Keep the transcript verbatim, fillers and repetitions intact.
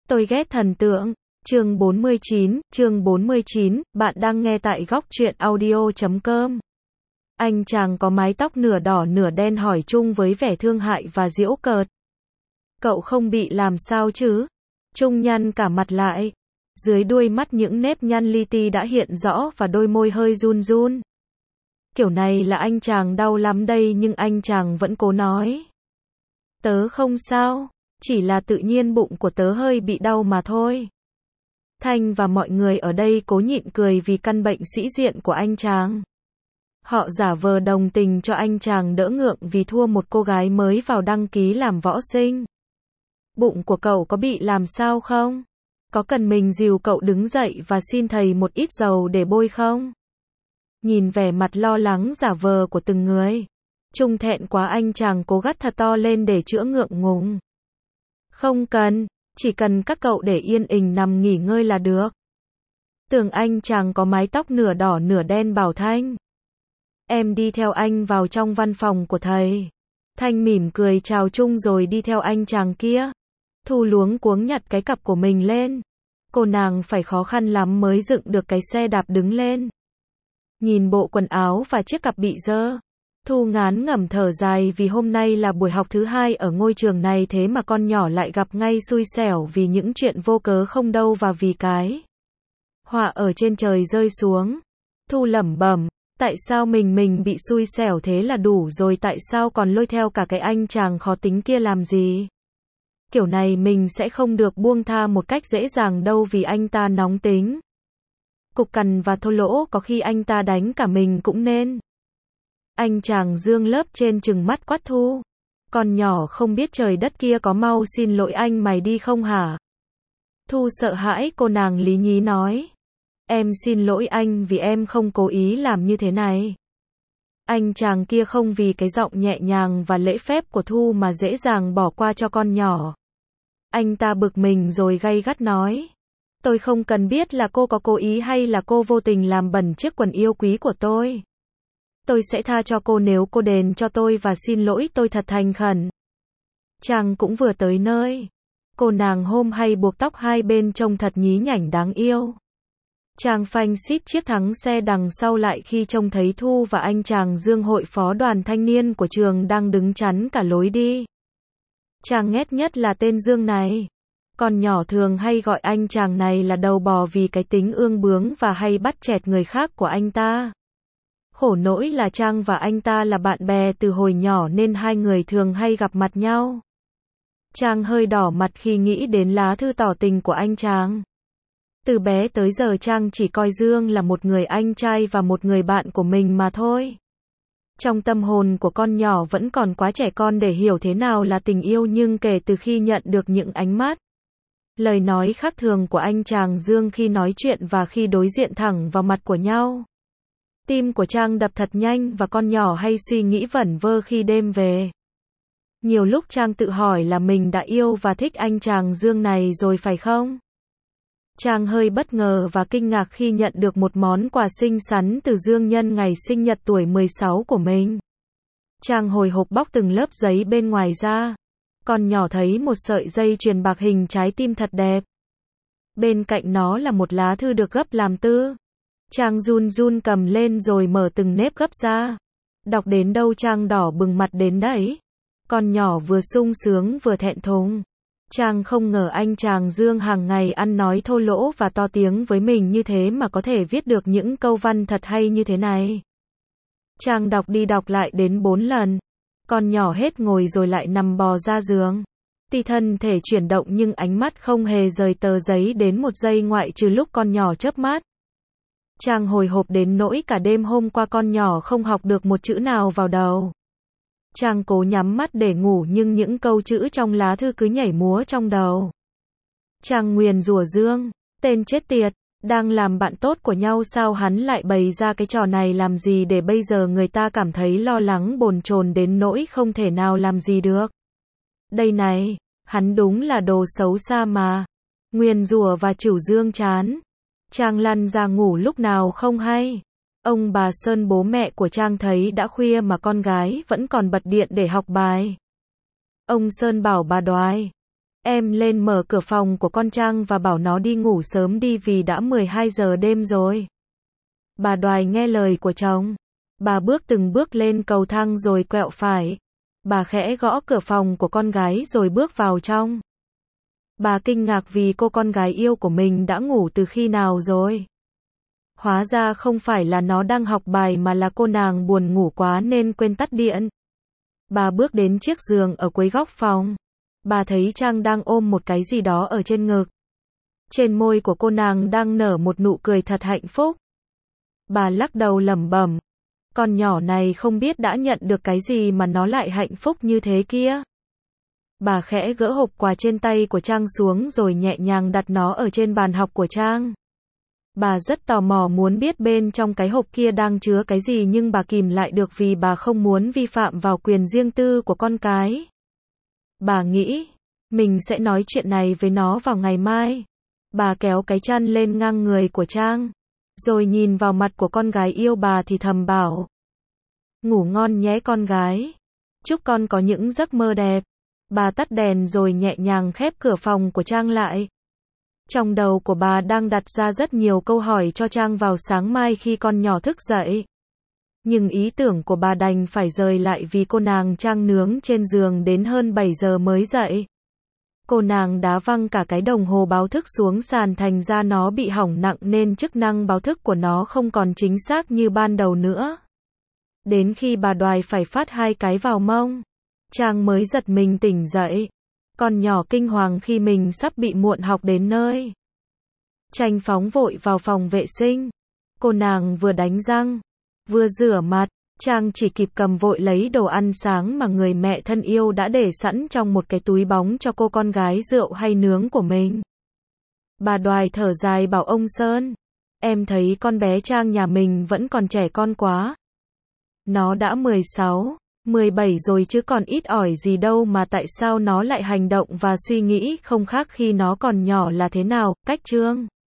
Tôi ghét thần tượng. Chương bốn mươi chín, chương bốn mươi chín, bạn đang nghe tại góc truyện audio chấm com. Anh chàng có mái tóc nửa đỏ nửa đen hỏi Trung với vẻ thương hại và giễu cợt. Cậu không bị làm sao chứ? Trung nhăn cả mặt lại. Dưới đuôi mắt những nếp nhăn li ti đã hiện rõ và đôi môi hơi run run. Kiểu này là anh chàng đau lắm đây nhưng anh chàng vẫn cố nói. Tớ không sao, chỉ là tự nhiên bụng của tớ hơi bị đau mà thôi. Thanh và mọi người ở đây cố nhịn cười vì căn bệnh sĩ diện của anh chàng. Họ giả vờ đồng tình cho anh chàng đỡ ngượng vì thua một cô gái mới vào đăng ký làm võ sinh. Bụng của cậu có bị làm sao không? Có cần mình dìu cậu đứng dậy và xin thầy một ít dầu để bôi không? Nhìn vẻ mặt lo lắng giả vờ của từng người. Trung thẹn quá anh chàng cố gắt thật to lên để chữa ngượng ngùng. Không cần, chỉ cần các cậu để yên ình nằm nghỉ ngơi là được. Tưởng anh chàng có mái tóc nửa đỏ nửa đen bảo Thanh. Em đi theo anh vào trong văn phòng của thầy. Thanh mỉm cười chào Trung rồi đi theo anh chàng kia. Thu luống cuống nhặt cái cặp của mình lên. Cô nàng phải khó khăn lắm mới dựng được cái xe đạp đứng lên. Nhìn bộ quần áo và chiếc cặp bị dơ. Thu ngán ngẩm thở dài vì hôm nay là buổi học thứ hai ở ngôi trường này thế mà con nhỏ lại gặp ngay xui xẻo vì những chuyện vô cớ không đâu và vì cái họa ở trên trời rơi xuống. Thu lẩm bẩm, tại sao mình mình bị xui xẻo thế là đủ rồi tại sao còn lôi theo cả cái anh chàng khó tính kia làm gì? Kiểu này mình sẽ không được buông tha một cách dễ dàng đâu vì anh ta nóng tính. Cục cằn và thô lỗ có khi anh ta đánh cả mình cũng nên. Anh chàng dương lớp trên trừng mắt quát Thu. Con nhỏ không biết trời đất kia có mau xin lỗi anh mày đi không hả? Thu sợ hãi cô nàng lý nhí nói. Em xin lỗi anh vì em không cố ý làm như thế này. Anh chàng kia không vì cái giọng nhẹ nhàng và lễ phép của Thu mà dễ dàng bỏ qua cho con nhỏ. Anh ta bực mình rồi gay gắt nói. Tôi không cần biết là cô có cố ý hay là cô vô tình làm bẩn chiếc quần yêu quý của tôi. Tôi sẽ tha cho cô nếu cô đền cho tôi và xin lỗi tôi thật thành khẩn. Chàng cũng vừa tới nơi. Cô nàng hôm hay buộc tóc hai bên trông thật nhí nhảnh đáng yêu. Chàng phanh xít chiếc thắng xe đằng sau lại khi trông thấy Thu và anh chàng Dương hội phó đoàn thanh niên của trường đang đứng chắn cả lối đi. Chàng ghét nhất là tên Dương này. Con nhỏ thường hay gọi anh chàng này là đầu bò vì cái tính ương bướng và hay bắt chẹt người khác của anh ta. Khổ nỗi là Trang và anh ta là bạn bè từ hồi nhỏ nên hai người thường hay gặp mặt nhau. Trang hơi đỏ mặt khi nghĩ đến lá thư tỏ tình của anh chàng. Từ bé tới giờ Trang chỉ coi Dương là một người anh trai và một người bạn của mình mà thôi. Trong tâm hồn của con nhỏ vẫn còn quá trẻ con để hiểu thế nào là tình yêu nhưng kể từ khi nhận được những ánh mắt, lời nói khác thường của anh chàng Dương khi nói chuyện và khi đối diện thẳng vào mặt của nhau. Tim của Trang đập thật nhanh và con nhỏ hay suy nghĩ vẩn vơ khi đêm về. Nhiều lúc Trang tự hỏi là mình đã yêu và thích anh chàng Dương này rồi phải không? Trang hơi bất ngờ và kinh ngạc khi nhận được một món quà xinh xắn từ Dương nhân ngày sinh nhật tuổi mười sáu của mình. Trang hồi hộp bóc từng lớp giấy bên ngoài ra. Con nhỏ thấy một sợi dây chuyền bạc hình trái tim thật đẹp. Bên cạnh nó là một lá thư được gấp làm tư. Trang run run cầm lên rồi mở từng nếp gấp ra. Đọc đến đâu Trang đỏ bừng mặt đến đấy. Con nhỏ vừa sung sướng vừa thẹn thùng. Trang không ngờ anh chàng Dương hàng ngày ăn nói thô lỗ và to tiếng với mình như thế mà có thể viết được những câu văn thật hay như thế này. Trang đọc đi đọc lại đến bốn lần. Con nhỏ hết ngồi rồi lại nằm bò ra giường. Tuy thân thể chuyển động nhưng ánh mắt không hề rời tờ giấy đến một giây ngoại trừ lúc con nhỏ chớp mắt. Trang hồi hộp đến nỗi cả đêm hôm qua con nhỏ không học được một chữ nào vào đầu. Trang cố nhắm mắt để ngủ nhưng những câu chữ trong lá thư cứ nhảy múa trong đầu. Trang nguyền rủa Dương, tên chết tiệt, đang làm bạn tốt của nhau sao hắn lại bày ra cái trò này làm gì để bây giờ người ta cảm thấy lo lắng bồn chồn đến nỗi không thể nào làm gì được. Đây này, hắn đúng là đồ xấu xa mà. Nguyền rủa và chửi Dương chán. Trang lăn ra ngủ lúc nào không hay. Ông bà Sơn bố mẹ của Trang thấy đã khuya mà con gái vẫn còn bật điện để học bài. Ông Sơn bảo bà Đoài, Em lên mở cửa phòng của con Trang và bảo nó đi ngủ sớm đi vì đã mười hai giờ đêm rồi. Bà Đoài nghe lời của chồng. Bà bước từng bước lên cầu thang rồi quẹo phải. Bà khẽ gõ cửa phòng của con gái rồi bước vào trong. Bà kinh ngạc vì cô con gái yêu của mình đã ngủ từ khi nào rồi. Hóa ra không phải là nó đang học bài mà là cô nàng buồn ngủ quá nên quên tắt điện. Bà bước đến chiếc giường ở cuối góc phòng. Bà thấy Trang đang ôm một cái gì đó ở trên ngực. Trên môi của cô nàng đang nở một nụ cười thật hạnh phúc. Bà lắc đầu lẩm bẩm. Con nhỏ này không biết đã nhận được cái gì mà nó lại hạnh phúc như thế kia. Bà khẽ gỡ hộp quà trên tay của Trang xuống rồi nhẹ nhàng đặt nó ở trên bàn học của Trang. Bà rất tò mò muốn biết bên trong cái hộp kia đang chứa cái gì nhưng bà kìm lại được vì bà không muốn vi phạm vào quyền riêng tư của con cái. Bà nghĩ, mình sẽ nói chuyện này với nó vào ngày mai. Bà kéo cái chăn lên ngang người của Trang, rồi nhìn vào mặt của con gái yêu bà thì thầm bảo. Ngủ ngon nhé con gái. Chúc con có những giấc mơ đẹp. Bà tắt đèn rồi nhẹ nhàng khép cửa phòng của Trang lại. Trong đầu của bà đang đặt ra rất nhiều câu hỏi cho Trang vào sáng mai khi con nhỏ thức dậy. Nhưng ý tưởng của bà đành phải rời lại vì cô nàng Trang nướng trên giường đến hơn bảy giờ mới dậy. Cô nàng đá văng cả cái đồng hồ báo thức xuống sàn thành ra nó bị hỏng nặng nên chức năng báo thức của nó không còn chính xác như ban đầu nữa. Đến khi bà Đoài phải phát hai cái vào mông, Trang mới giật mình tỉnh dậy. Con nhỏ kinh hoàng khi mình sắp bị muộn học đến nơi. Tranh phóng vội vào phòng vệ sinh. Cô nàng vừa đánh răng, vừa rửa mặt. Trang chỉ kịp cầm vội lấy đồ ăn sáng mà người mẹ thân yêu đã để sẵn trong một cái túi bóng cho cô con gái rượu hay nướng của mình. Bà Đoài thở dài bảo ông Sơn. Em thấy con bé Trang nhà mình vẫn còn trẻ con quá. Nó đã mười sáu, mười bảy rồi chứ còn ít ỏi gì đâu mà tại sao nó lại hành động và suy nghĩ không khác khi nó còn nhỏ là thế nào, cách Trương.